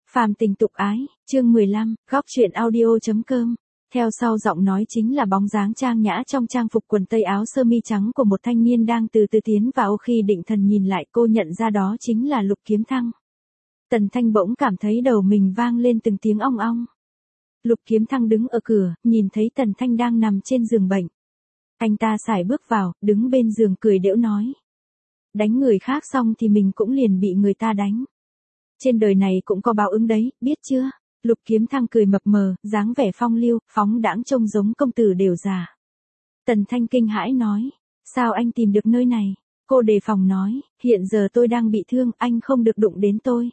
Phàm tình tục ái, chương 15, góc truyện audio.com. Theo sau giọng nói chính là bóng dáng trang nhã trong trang phục quần tây áo sơ mi trắng của một thanh niên đang từ từ tiến vào. Khi định thần nhìn lại, cô nhận ra đó chính là Lục Kiếm Thăng. Tần Thanh bỗng cảm thấy đầu mình vang lên từng tiếng ong ong. Lục Kiếm Thăng đứng ở cửa, nhìn thấy Tần Thanh đang nằm trên giường bệnh. Anh ta sải bước vào, đứng bên giường cười đễu nói: đánh người khác xong thì mình cũng liền bị người ta đánh. Trên đời này cũng có báo ứng đấy, biết chưa? Lục Kiếm Thăng cười mập mờ, dáng vẻ phong lưu, phóng đãng trông giống công tử đều già. Tần Thanh kinh hãi nói: sao anh tìm được nơi này? Cô đề phòng nói: hiện giờ tôi đang bị thương, anh không được đụng đến tôi.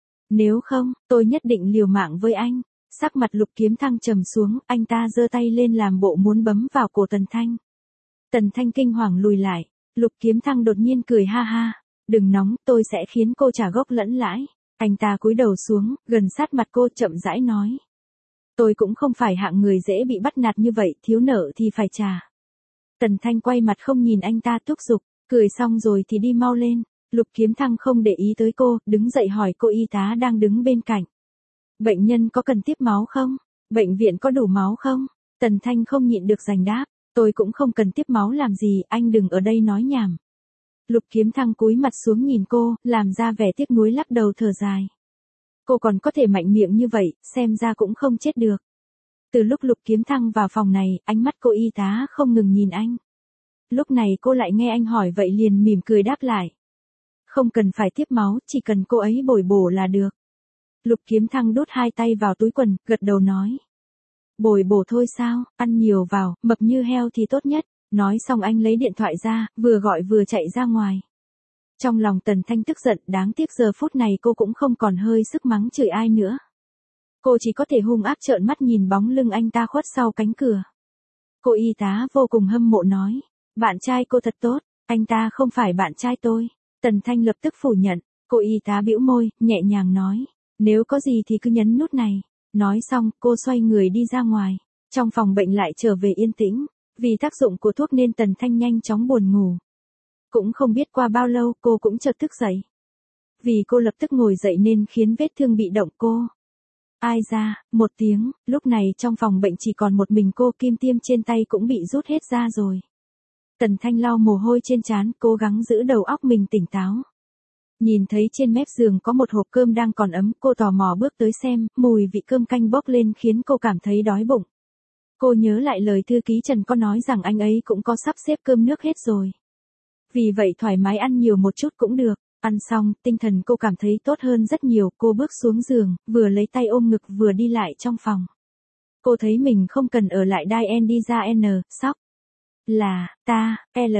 Nếu không, tôi nhất định liều mạng với anh. Sắc mặt Lục Kiếm Thăng trầm xuống, anh ta giơ tay lên làm bộ muốn bấm vào cổ Tần Thanh. Tần Thanh kinh hoàng lùi lại. Lục Kiếm Thăng đột nhiên cười ha ha: đừng nóng, tôi sẽ khiến cô trả gốc lẫn lãi. Anh ta cúi đầu xuống, gần sát mặt cô, chậm rãi nói: tôi cũng không phải hạng người dễ bị bắt nạt như vậy, thiếu nợ thì phải trả. Tần Thanh quay mặt không nhìn anh ta, thúc giục: cười xong rồi thì đi mau lên. Lục Kiếm Thăng không để ý tới cô, đứng dậy hỏi cô y tá đang đứng bên cạnh: bệnh nhân có cần tiếp máu không? Bệnh viện có đủ máu không? Tần Thanh không nhịn được giành đáp: tôi cũng không cần tiếp máu làm gì, anh đừng ở đây nói nhảm. Lục Kiếm Thăng cúi mặt xuống nhìn cô, làm ra vẻ tiếc nuối, lắc đầu thở dài. Cô còn có thể mạnh miệng như vậy, xem ra cũng không chết được. Từ lúc Lục Kiếm Thăng vào phòng này, ánh mắt cô y tá không ngừng nhìn anh. Lúc này cô lại nghe anh hỏi vậy liền mỉm cười đáp lại: không cần phải tiếp máu, chỉ cần cô ấy bồi bổ là được. Lục Kiếm Thăng đút hai tay vào túi quần, gật đầu nói: bồi bổ thôi sao, ăn nhiều vào, mập như heo thì tốt nhất. Nói xong anh lấy điện thoại ra, vừa gọi vừa chạy ra ngoài. Trong lòng Tần Thanh tức giận, đáng tiếc giờ phút này cô cũng không còn hơi sức mắng chửi ai nữa. Cô chỉ có thể hung ác trợn mắt nhìn bóng lưng anh ta khuất sau cánh cửa. Cô y tá vô cùng hâm mộ nói: bạn trai cô thật tốt, anh ta không phải bạn trai tôi. Tần Thanh lập tức phủ nhận. Cô y tá bĩu môi, nhẹ nhàng nói: nếu có gì thì cứ nhấn nút này. Nói xong, cô xoay người đi ra ngoài. Trong phòng bệnh lại trở về yên tĩnh. Vì tác dụng của thuốc nên Tần Thanh nhanh chóng buồn ngủ. Cũng không biết qua bao lâu cô cũng chợt thức dậy. Vì cô lập tức ngồi dậy nên khiến vết thương bị động cô. Ai ra, một tiếng, lúc này trong phòng bệnh chỉ còn một mình cô, kim tiêm trên tay cũng bị rút hết ra rồi. Tần Thanh lau mồ hôi trên trán, cố gắng giữ đầu óc mình tỉnh táo. Nhìn thấy trên mép giường có một hộp cơm đang còn ấm, cô tò mò bước tới xem, mùi vị cơm canh bốc lên khiến cô cảm thấy đói bụng. Cô nhớ lại lời thư ký Trần có nói rằng anh ấy cũng có sắp xếp cơm nước hết rồi. Vì vậy thoải mái ăn nhiều một chút cũng được. Ăn xong, tinh thần cô cảm thấy tốt hơn rất nhiều. Cô bước xuống giường, vừa lấy tay ôm ngực vừa đi lại trong phòng. Cô thấy mình không cần ở lại Đai N đi ra N, sóc. Là, ta,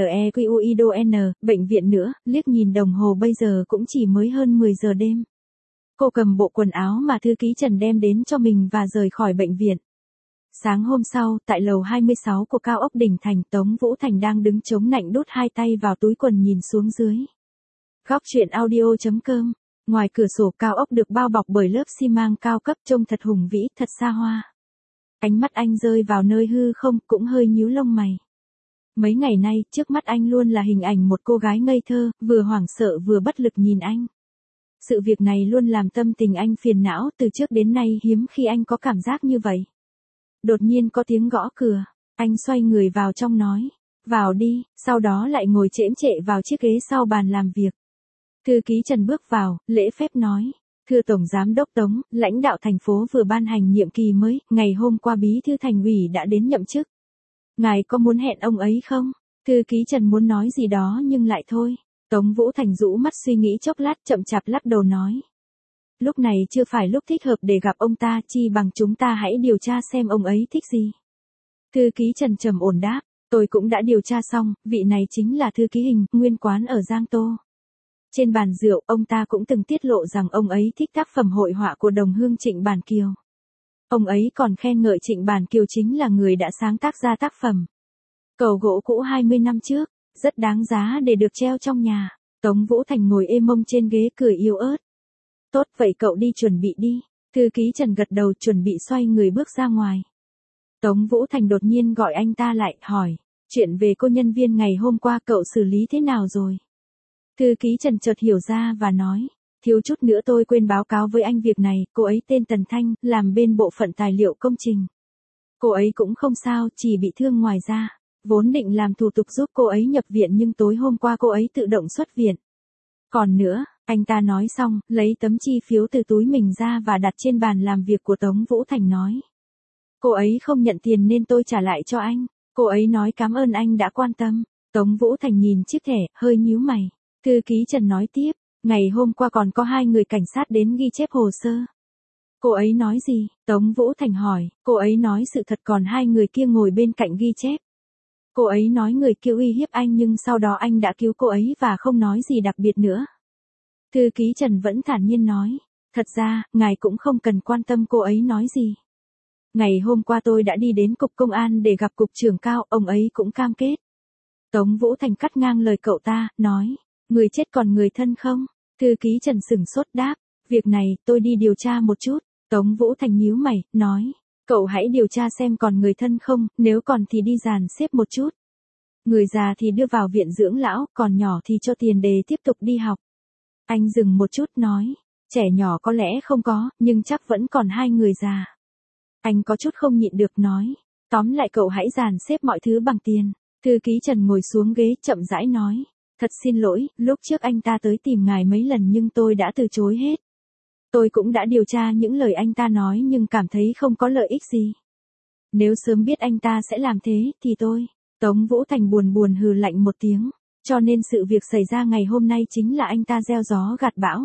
LEQUIDO N, bệnh viện nữa, liếc nhìn đồng hồ bây giờ cũng chỉ mới hơn 10 giờ đêm. Cô cầm bộ quần áo mà thư ký Trần đem đến cho mình và rời khỏi bệnh viện. Sáng hôm sau, tại lầu 26 của cao ốc Đỉnh Thành, Tống Vũ Thành đang đứng chống nạnh đút hai tay vào túi quần nhìn xuống dưới. Góc truyện audio.com. Ngoài cửa sổ cao ốc được bao bọc bởi lớp xi măng cao cấp, trông thật hùng vĩ, thật xa hoa. Ánh mắt anh rơi vào nơi hư không, cũng hơi nhíu lông mày. Mấy ngày nay, trước mắt anh luôn là hình ảnh một cô gái ngây thơ, vừa hoảng sợ vừa bất lực nhìn anh. Sự việc này luôn làm tâm tình anh phiền não, từ trước đến nay hiếm khi anh có cảm giác như vậy. Đột nhiên có tiếng gõ cửa, anh xoay người vào trong nói: vào đi, sau đó lại ngồi chễm chệ vào chiếc ghế sau bàn làm việc. Thư ký Trần bước vào, lễ phép nói: thưa Tổng Giám đốc Tống, lãnh đạo thành phố vừa ban hành nhiệm kỳ mới, ngày hôm qua Bí thư Thành ủy đã đến nhậm chức. Ngài có muốn hẹn ông ấy không? Thư ký Trần muốn nói gì đó nhưng lại thôi. Tống Vũ Thành rũ mắt suy nghĩ chốc lát, chậm chạp lắc đầu nói: lúc này chưa phải lúc thích hợp để gặp ông ta, chi bằng chúng ta hãy điều tra xem ông ấy thích gì. Thư ký Trần trầm ổn đáp: tôi cũng đã điều tra xong, vị này chính là thư ký Hình, nguyên quán ở Giang Tô. Trên bàn rượu, ông ta cũng từng tiết lộ rằng ông ấy thích tác phẩm hội họa của đồng hương Trịnh Bản Kiều. Ông ấy còn khen ngợi Trịnh Bản Kiều chính là người đã sáng tác ra tác phẩm Cầu gỗ cũ 20 năm trước, rất đáng giá để được treo trong nhà. Tống Vũ Thành ngồi êm mông trên ghế cười yếu ớt. Tốt vậy cậu đi chuẩn bị đi. Thư ký Trần gật đầu chuẩn bị xoay người bước ra ngoài. Tống Vũ Thành đột nhiên gọi anh ta lại, hỏi: chuyện về cô nhân viên ngày hôm qua cậu xử lý thế nào rồi? Thư ký Trần chợt hiểu ra và nói: Thiếu chút nữa tôi quên báo cáo với anh việc này, cô ấy tên Tần Thanh, làm bên bộ phận tài liệu công trình. Cô ấy cũng không sao, chỉ bị thương ngoài da. Vốn định làm thủ tục giúp cô ấy nhập viện nhưng tối hôm qua cô ấy tự động xuất viện. Còn nữa, anh ta nói xong, lấy tấm chi phiếu từ túi mình ra và đặt trên bàn làm việc của Tống Vũ Thành nói. Cô ấy không nhận tiền nên tôi trả lại cho anh. Cô ấy nói cảm ơn anh đã quan tâm. Tống Vũ Thành nhìn chiếc thẻ, hơi nhíu mày. Thư ký Trần nói tiếp, ngày hôm qua còn có 2 người cảnh sát đến ghi chép hồ sơ. Cô ấy nói gì? Tống Vũ Thành hỏi, cô ấy nói sự thật còn 2 người kia ngồi bên cạnh ghi chép. Cô ấy nói người kia uy hiếp anh nhưng sau đó anh đã cứu cô ấy và không nói gì đặc biệt nữa. Thư ký Trần vẫn thản nhiên nói, thật ra, ngài cũng không cần quan tâm cô ấy nói gì. Ngày hôm qua tôi đã đi đến cục công an để gặp cục trưởng Cao, ông ấy cũng cam kết. Tống Vũ Thành cắt ngang lời cậu ta, nói, người chết còn người thân không? Thư ký Trần sửng sốt đáp, việc này tôi đi điều tra một chút. Tống Vũ Thành nhíu mày, nói, cậu hãy điều tra xem còn người thân không, nếu còn thì đi dàn xếp một chút. Người già thì đưa vào viện dưỡng lão, còn nhỏ thì cho tiền để tiếp tục đi học. Anh dừng một chút nói, trẻ nhỏ có lẽ không có, nhưng chắc vẫn còn 2 người già. Anh có chút không nhịn được nói, tóm lại cậu hãy dàn xếp mọi thứ bằng tiền. Thư ký Trần ngồi xuống ghế chậm rãi nói, thật xin lỗi, lúc trước anh ta tới tìm ngài mấy lần nhưng tôi đã từ chối hết. Tôi cũng đã điều tra những lời anh ta nói nhưng cảm thấy không có lợi ích gì. Nếu sớm biết anh ta sẽ làm thế, thì tôi. Tống Vũ Thành buồn buồn hừ lạnh một tiếng. Cho nên sự việc xảy ra ngày hôm nay chính là anh ta gieo gió gặt bão.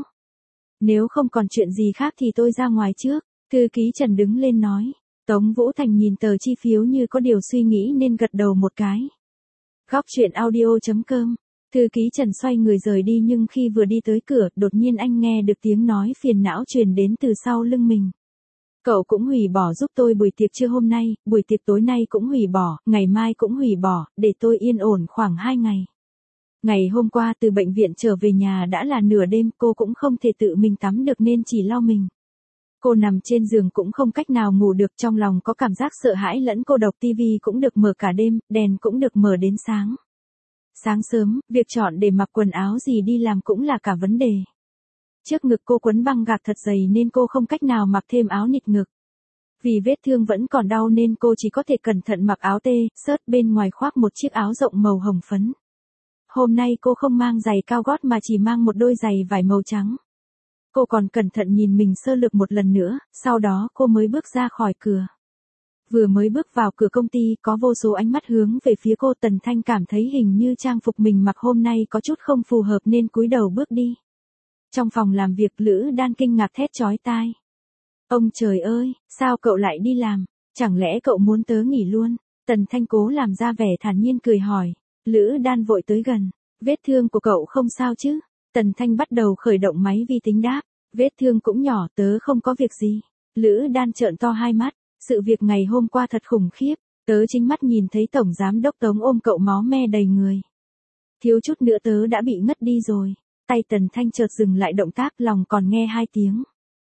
Nếu không còn chuyện gì khác thì tôi ra ngoài trước. Thư ký Trần đứng lên nói. Tống Vũ Thành nhìn tờ chi phiếu như có điều suy nghĩ nên gật đầu một cái. Góc truyện audio.com. Thư ký Trần xoay người rời đi nhưng khi vừa đi tới cửa, đột nhiên anh nghe được tiếng nói phiền não truyền đến từ sau lưng mình. Cậu cũng hủy bỏ giúp tôi buổi tiệc trưa hôm nay, buổi tiệc tối nay cũng hủy bỏ, ngày mai cũng hủy bỏ, để tôi yên ổn khoảng 2 ngày. Ngày hôm qua từ bệnh viện trở về nhà đã là nửa đêm, cô cũng không thể tự mình tắm được nên chỉ lau mình. Cô nằm trên giường cũng không cách nào ngủ được, trong lòng có cảm giác sợ hãi lẫn cô độc, tivi cũng được mở cả đêm, đèn cũng được mở đến sáng. Sáng sớm, việc chọn để mặc quần áo gì đi làm cũng là cả vấn đề. Trước ngực cô quấn băng gạc thật dày nên cô không cách nào mặc thêm áo nịt ngực. Vì vết thương vẫn còn đau nên cô chỉ có thể cẩn thận mặc áo tê, xớt bên ngoài khoác một chiếc áo rộng màu hồng phấn. Hôm nay cô không mang giày cao gót mà chỉ mang một đôi giày vải màu trắng. Cô còn cẩn thận nhìn mình sơ lược một lần nữa, sau đó cô mới bước ra khỏi cửa. Vừa mới bước vào cửa công ty có vô số ánh mắt hướng về phía cô. Tần Thanh cảm thấy hình như trang phục mình mặc hôm nay có chút không phù hợp nên cúi đầu bước đi. Trong phòng làm việc Lữ Đan kinh ngạc thét chói tai. Ông trời ơi, sao cậu lại đi làm? Chẳng lẽ cậu muốn tớ nghỉ luôn? Tần Thanh cố làm ra vẻ thản nhiên cười hỏi. Lữ Đan vội tới gần. Vết thương của cậu không sao chứ? Tần Thanh bắt đầu khởi động máy vi tính đáp. Vết thương cũng nhỏ, tớ không có việc gì. Lữ Đan trợn to hai mắt. Sự việc ngày hôm qua thật khủng khiếp. Tớ chính mắt nhìn thấy Tổng Giám Đốc Tống ôm cậu máu me đầy người. Thiếu chút nữa tớ đã bị ngất đi rồi. Tay Tần Thanh chợt dừng lại động tác, lòng còn nghe 2 tiếng.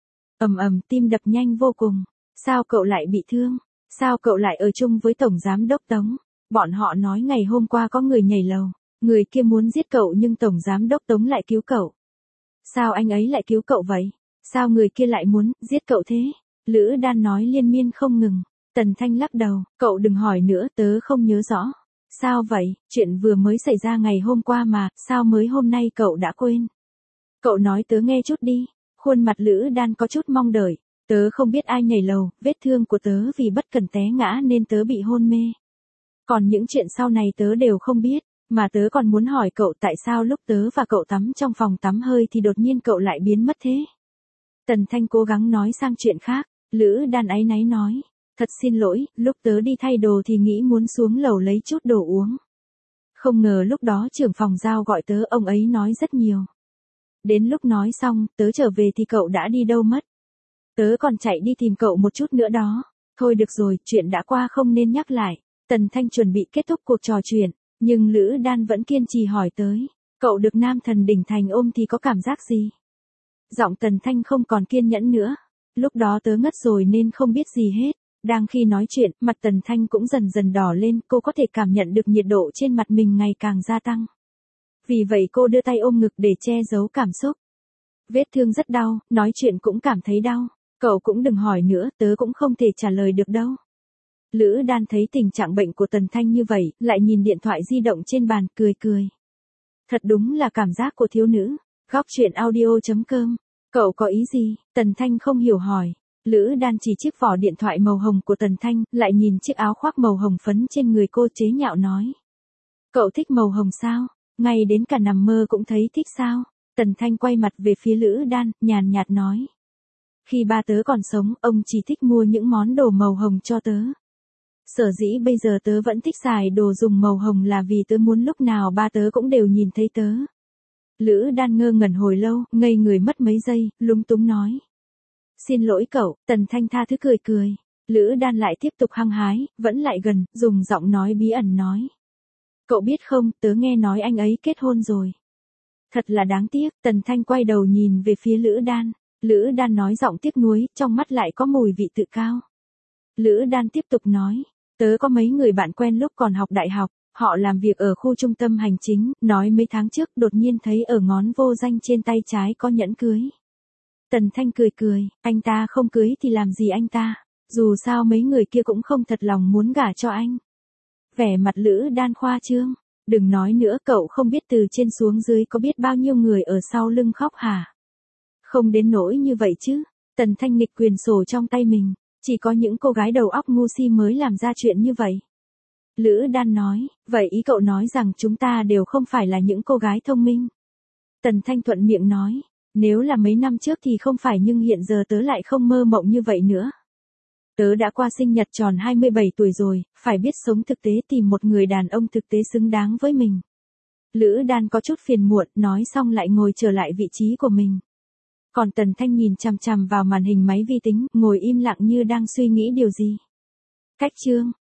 Ầm ầm, tim đập nhanh vô cùng. Sao cậu lại bị thương? Sao cậu lại ở chung với Tổng Giám Đốc Tống? Bọn họ nói ngày hôm qua có người nhảy lầu. Người kia muốn giết cậu nhưng Tổng Giám Đốc Tống lại cứu cậu. Sao anh ấy lại cứu cậu vậy? Sao người kia lại muốn giết cậu thế? Lữ Đan nói liên miên không ngừng. Tần Thanh lắc đầu, cậu đừng hỏi nữa, tớ không nhớ rõ. Sao vậy, chuyện vừa mới xảy ra ngày hôm qua mà, sao mới hôm nay cậu đã quên? Cậu nói tớ nghe chút đi. Khuôn mặt Lữ Đan có chút mong đợi. Tớ không biết ai nhảy lầu, vết thương của tớ vì bất cẩn té ngã nên tớ bị hôn mê. Còn những chuyện sau này tớ đều không biết, mà tớ còn muốn hỏi cậu tại sao lúc tớ và cậu tắm trong phòng tắm hơi thì đột nhiên cậu lại biến mất thế. Tần Thanh cố gắng nói sang chuyện khác. Lữ Đan áy náy nói. Thật xin lỗi, lúc tớ đi thay đồ thì nghĩ muốn xuống lầu lấy chút đồ uống. Không ngờ lúc đó trưởng phòng giao gọi tớ, ông ấy nói rất nhiều. Đến lúc nói xong, tớ trở về thì cậu đã đi đâu mất. Tớ còn chạy đi tìm cậu một chút nữa đó. Thôi được rồi, chuyện đã qua không nên nhắc lại. Tần Thanh chuẩn bị kết thúc cuộc trò chuyện, nhưng Lữ Đan vẫn kiên trì hỏi tới. Cậu được nam thần đỉnh thành ôm thì có cảm giác gì? Giọng Tần Thanh không còn kiên nhẫn nữa. Lúc đó tớ ngất rồi nên không biết gì hết. Đang khi nói chuyện, mặt Tần Thanh cũng dần dần đỏ lên, cô có thể cảm nhận được nhiệt độ trên mặt mình ngày càng gia tăng. Vì vậy cô đưa tay ôm ngực để che giấu cảm xúc. Vết thương rất đau, nói chuyện cũng cảm thấy đau. Cậu cũng đừng hỏi nữa, tớ cũng không thể trả lời được đâu. Lữ Đan thấy tình trạng bệnh của Tần Thanh như vậy, lại nhìn điện thoại di động trên bàn, cười cười. Thật đúng là cảm giác của thiếu nữ. Góc chuyện audio.com. Cậu có ý gì? Tần Thanh không hiểu hỏi. Lữ Đan chỉ chiếc vỏ điện thoại màu hồng của Tần Thanh, lại nhìn chiếc áo khoác màu hồng phấn trên người cô chế nhạo nói. Cậu thích màu hồng sao? Ngay đến cả nằm mơ cũng thấy thích sao? Tần Thanh quay mặt về phía Lữ Đan, nhàn nhạt nói. Khi ba tớ còn sống, ông chỉ thích mua những món đồ màu hồng cho tớ. Sở dĩ bây giờ tớ vẫn thích xài đồ dùng màu hồng là vì tớ muốn lúc nào ba tớ cũng đều nhìn thấy tớ. Lữ Đan ngơ ngẩn hồi lâu, ngây người mất mấy giây, lúng túng nói. Xin lỗi cậu, Tần Thanh tha thứ cười cười. Lữ Đan lại tiếp tục hăng hái, vẫn lại gần, dùng giọng nói bí ẩn nói. Cậu biết không, tớ nghe nói anh ấy kết hôn rồi. Thật là đáng tiếc, Tần Thanh quay đầu nhìn về phía Lữ Đan. Lữ Đan nói giọng tiếc nuối, trong mắt lại có mùi vị tự cao. Lữ Đan tiếp tục nói, tớ có mấy người bạn quen lúc còn học đại học, họ làm việc ở khu trung tâm hành chính, nói mấy tháng trước đột nhiên thấy ở ngón vô danh trên tay trái có nhẫn cưới. Tần Thanh cười cười, anh ta không cưới thì làm gì anh ta, dù sao mấy người kia cũng không thật lòng muốn gả cho anh. Vẻ mặt Lữ Đan khoa trương, đừng nói nữa, cậu không biết từ trên xuống dưới có biết bao nhiêu người ở sau lưng khóc hả? Không đến nỗi như vậy chứ. Tần Thanh nghịch quyền sổ trong tay mình, chỉ có những cô gái đầu óc ngu si mới làm ra chuyện như vậy. Lữ Đan nói, vậy ý cậu nói rằng chúng ta đều không phải là những cô gái thông minh. Tần Thanh thuận miệng nói, nếu là mấy năm trước thì không phải, nhưng hiện giờ tớ lại không mơ mộng như vậy nữa. Tớ đã qua sinh nhật tròn 27 tuổi rồi, phải biết sống thực tế, tìm một người đàn ông thực tế xứng đáng với mình. Lữ Đan có chút phiền muộn, nói xong lại ngồi trở lại vị trí của mình. Còn Tần Thanh nhìn chằm chằm vào màn hình máy vi tính, ngồi im lặng như đang suy nghĩ điều gì. Cách chương.